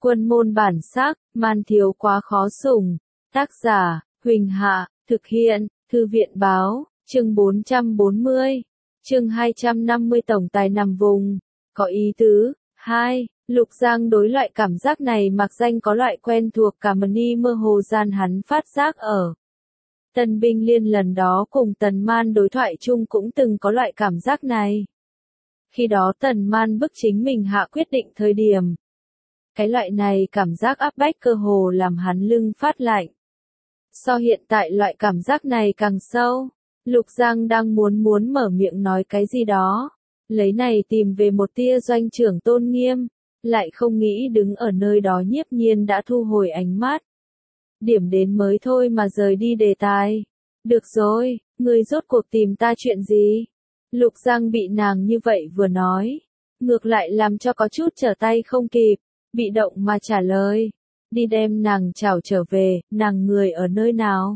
Quân môn bản sắc, man thiếu quá khó sủng. Tác giả, Huỳnh Hạ, thực hiện, Thư viện báo, chương 440, chương 250 tổng tài nằm vùng. Có ý tứ. 2. Lục Giang đối loại cảm giác này mặc danh có loại quen thuộc cả m니 mơ hồ gian hắn phát giác ở. Tần Binh Liên lần đó cùng Tần Man đối thoại chung cũng từng có loại cảm giác này. Khi đó Tần Man bức chính mình hạ quyết định thời điểm. Cái loại này cảm giác áp bách cơ hồ làm hắn lưng phát lạnh. So hiện tại loại cảm giác này càng sâu, Lục Giang đang muốn mở miệng nói cái gì đó, lấy này tìm về một tia doanh trưởng tôn nghiêm, lại không nghĩ đứng ở nơi đó Nhiếp Nhiên đã thu hồi ánh mắt. Điểm đến mới thôi mà rời đi đề tài. Được rồi, ngươi rốt cuộc tìm ta chuyện gì? Lục Giang bị nàng như vậy vừa nói, ngược lại làm cho có chút trở tay không kịp, bị động mà trả lời. Đi đem nàng chào trở về, nàng người ở nơi nào?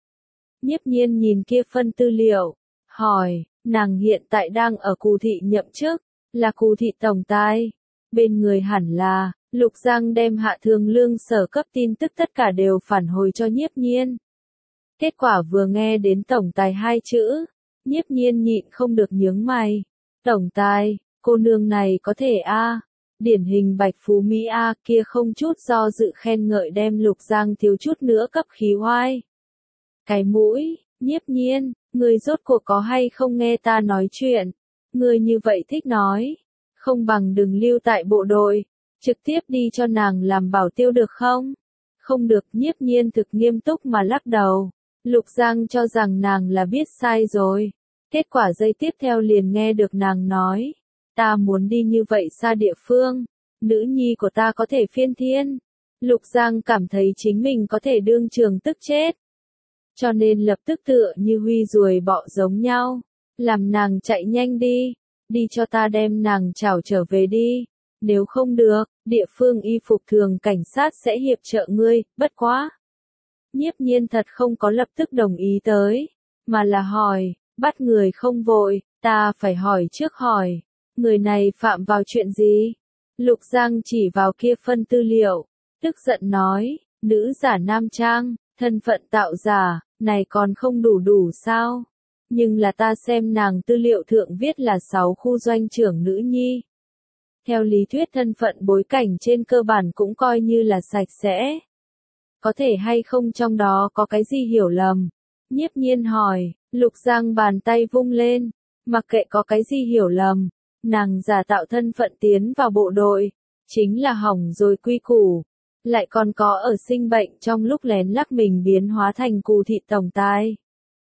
Nhiếp Nhiên nhìn kia phân tư liệu, hỏi, nàng hiện tại đang ở Cù thị nhậm chức, là Cù thị tổng tài. Bên người hẳn là, Lục Giang đem Hạ Thường Lương sở cấp tin tức tất cả đều phản hồi cho Nhiếp Nhiên. Kết quả vừa nghe đến tổng tài hai chữ, Nhiếp Nhiên nhịn không được nhướng mày. Tổng tài, cô nương này có thể a, điển hình bạch phú Mỹ a, kia không chút do dự khen ngợi đem Lục Giang thiếu chút nữa cấp khí oai. Cái mũi, Nhiếp Nhiên, người rốt cuộc có hay không nghe ta nói chuyện, người như vậy thích nói, không bằng đừng lưu tại bộ đội, trực tiếp đi cho nàng làm bảo tiêu được không? Không được. Nhiếp Nhiên thực nghiêm túc mà lắc đầu. Lục Giang cho rằng nàng là biết sai rồi. Kết quả giây tiếp theo liền nghe được nàng nói, ta muốn đi như vậy xa địa phương, nữ nhi của ta có thể phiên thiên. Lục Giang cảm thấy chính mình có thể đương trường tức chết. Cho nên lập tức tựa như huy ruồi bọ giống nhau, làm nàng chạy nhanh đi, đi cho ta đem nàng chào trở về đi. Nếu không được, địa phương y phục thường cảnh sát sẽ hiệp trợ ngươi, bất quá. Nhiếp Nhiên thật không có lập tức đồng ý tới, mà là hỏi, bắt người không vội, ta phải hỏi trước hỏi, người này phạm vào chuyện gì? Lục Giang chỉ vào kia phân tư liệu, tức giận nói, nữ giả nam trang, thân phận tạo giả, này còn không đủ sao? Nhưng là ta xem nàng tư liệu thượng viết là 6 khu doanh trưởng nữ nhi. Theo lý thuyết thân phận bối cảnh trên cơ bản cũng coi như là sạch sẽ. Có thể hay không trong đó có cái gì hiểu lầm? Nhiếp Nhiên hỏi. Lục Giang bàn tay vung lên, mặc kệ có cái gì hiểu lầm, nàng giả tạo thân phận tiến vào bộ đội, chính là hỏng rồi quy củ, lại còn có ở sinh bệnh trong lúc lén lắc mình biến hóa thành Cù thị tổng tài.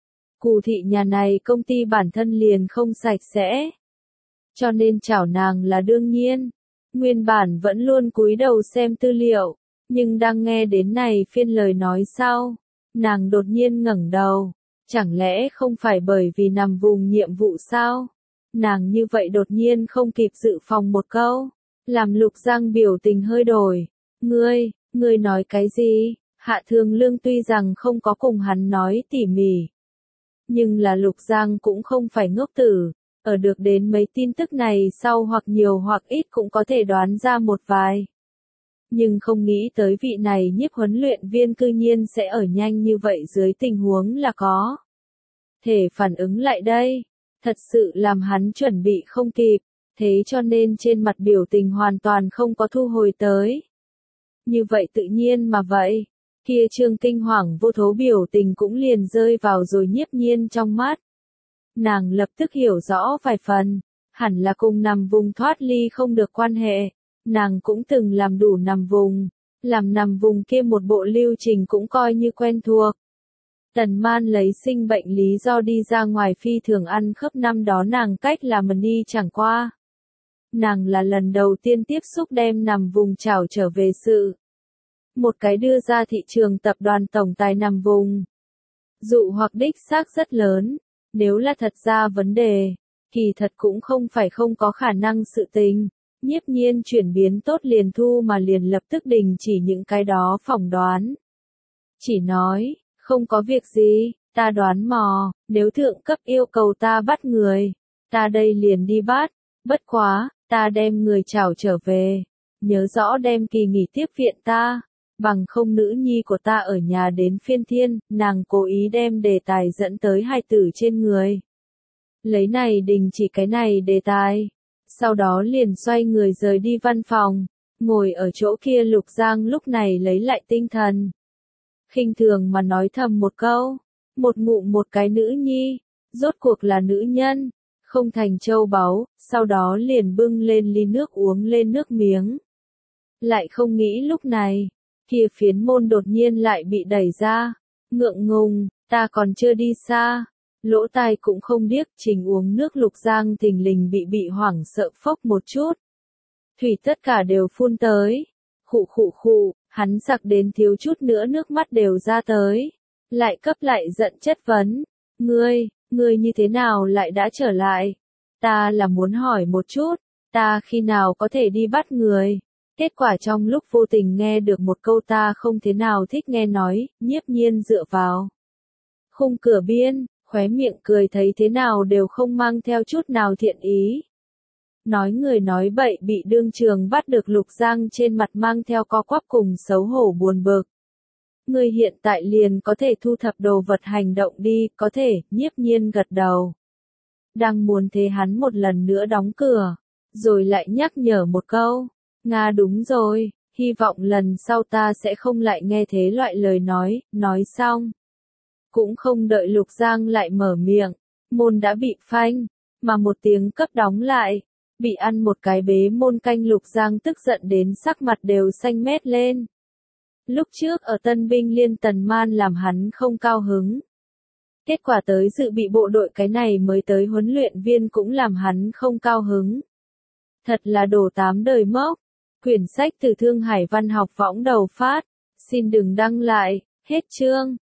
Cù thị nhà này công ty bản thân liền không sạch sẽ, cho nên chảo nàng là đương nhiên. Nguyên bản vẫn luôn cúi đầu xem tư liệu, nhưng đang nghe đến này phiên lời nói sau, nàng đột nhiên ngẩng đầu. Chẳng lẽ không phải bởi vì nằm vùng nhiệm vụ sao? Nàng như vậy đột nhiên không kịp dự phòng một câu, làm Lục Giang biểu tình hơi đổi. Ngươi nói cái gì? Hạ Thường Lương tuy rằng không có cùng hắn nói tỉ mỉ, nhưng là Lục Giang cũng không phải ngốc tử, ở được đến mấy tin tức này sau hoặc nhiều hoặc ít cũng có thể đoán ra một vài. Nhưng không nghĩ tới vị này nhiếp huấn luyện viên cư nhiên sẽ ở nhanh như vậy dưới tình huống là có thể phản ứng lại đây, thật sự làm hắn chuẩn bị không kịp, thế cho nên trên mặt biểu tình hoàn toàn không có thu hồi tới. Như vậy tự nhiên mà vậy, kia trương kinh hoàng vô thố biểu tình cũng liền rơi vào rồi Nhiếp Nhiên trong mắt. Nàng lập tức hiểu rõ vài phần, hẳn là cùng nằm vùng thoát ly không được quan hệ. Nàng cũng từng làm đủ nằm vùng, làm nằm vùng kia một bộ lưu trình cũng coi như quen thuộc. Tần Man lấy sinh bệnh lý do đi ra ngoài phi thường ăn khớp năm đó nàng cách là mni chẳng qua. Nàng là lần đầu tiên tiếp xúc đem nằm vùng chảo trở về sự. Một cái đưa ra thị trường tập đoàn tổng tài nằm vùng. Dụ hoặc đích xác rất lớn, nếu là thật ra vấn đề, kỳ thật cũng không phải không có khả năng sự tình. Nhiếp Nhiên chuyển biến tốt liền thu mà liền lập tức đình chỉ những cái đó phỏng đoán. Chỉ nói, không có việc gì, ta đoán mò, nếu thượng cấp yêu cầu ta bắt người, ta đây liền đi bắt, bất quá, ta đem người chảo trở về, nhớ rõ đem kỳ nghỉ tiếp viện ta, bằng không nữ nhi của ta ở nhà đến phiên thiên, nàng cố ý đem đề tài dẫn tới hài tử trên người. Lấy này đình chỉ cái này đề tài, sau đó liền xoay người rời đi văn phòng, ngồi ở chỗ kia Lục Giang lúc này lấy lại tinh thần. Khinh thường mà nói thầm một câu, một ngụm một cái nữ nhi, rốt cuộc là nữ nhân, không thành châu báu, sau đó liền bưng lên ly nước uống lên nước miếng. Lại không nghĩ lúc này, kia phiến môn đột nhiên lại bị đẩy ra, ngượng ngùng, ta còn chưa đi xa, lỗ tai cũng không điếc, trình uống nước Lục Giang thình lình bị hoảng sợ phốc một chút. Thủy tất cả đều phun tới, khụ khụ khụ, hắn giặc đến thiếu chút nữa nước mắt đều ra tới, lại cấp lại giận chất vấn, ngươi như thế nào lại đã trở lại? Ta là muốn hỏi một chút, ta khi nào có thể đi bắt người? Kết quả trong lúc vô tình nghe được một câu ta không thế nào thích nghe nói, nhiếp nhiên dựa vào khung cửa biên, khóe miệng cười thấy thế nào đều không mang theo chút nào thiện ý. Nói người nói bậy bị đương trường bắt được Lục Giang trên mặt mang theo co quắp cùng xấu hổ buồn bực. Người hiện tại liền có thể thu thập đồ vật hành động đi, có thể, nhiếp nhiên gật đầu. Đang muốn thế hắn một lần nữa đóng cửa, rồi lại nhắc nhở một câu. Nga đúng rồi, hy vọng lần sau ta sẽ không lại nghe thế loại lời nói xong. Cũng không đợi Lục Giang lại mở miệng, môn đã bị phanh, mà một tiếng cấp đóng lại, bị ăn một cái bế môn canh Lục Giang tức giận đến sắc mặt đều xanh mét lên. Lúc trước ở Tân binh liên Tần Man làm hắn không cao hứng. Kết quả tới dự bị bộ đội cái này mới tới huấn luyện viên cũng làm hắn không cao hứng. Thật là đổ tám đời mốc. Quyển sách từ Thương Hải Văn học võng đầu phát. Xin đừng đăng lại. Hết chương.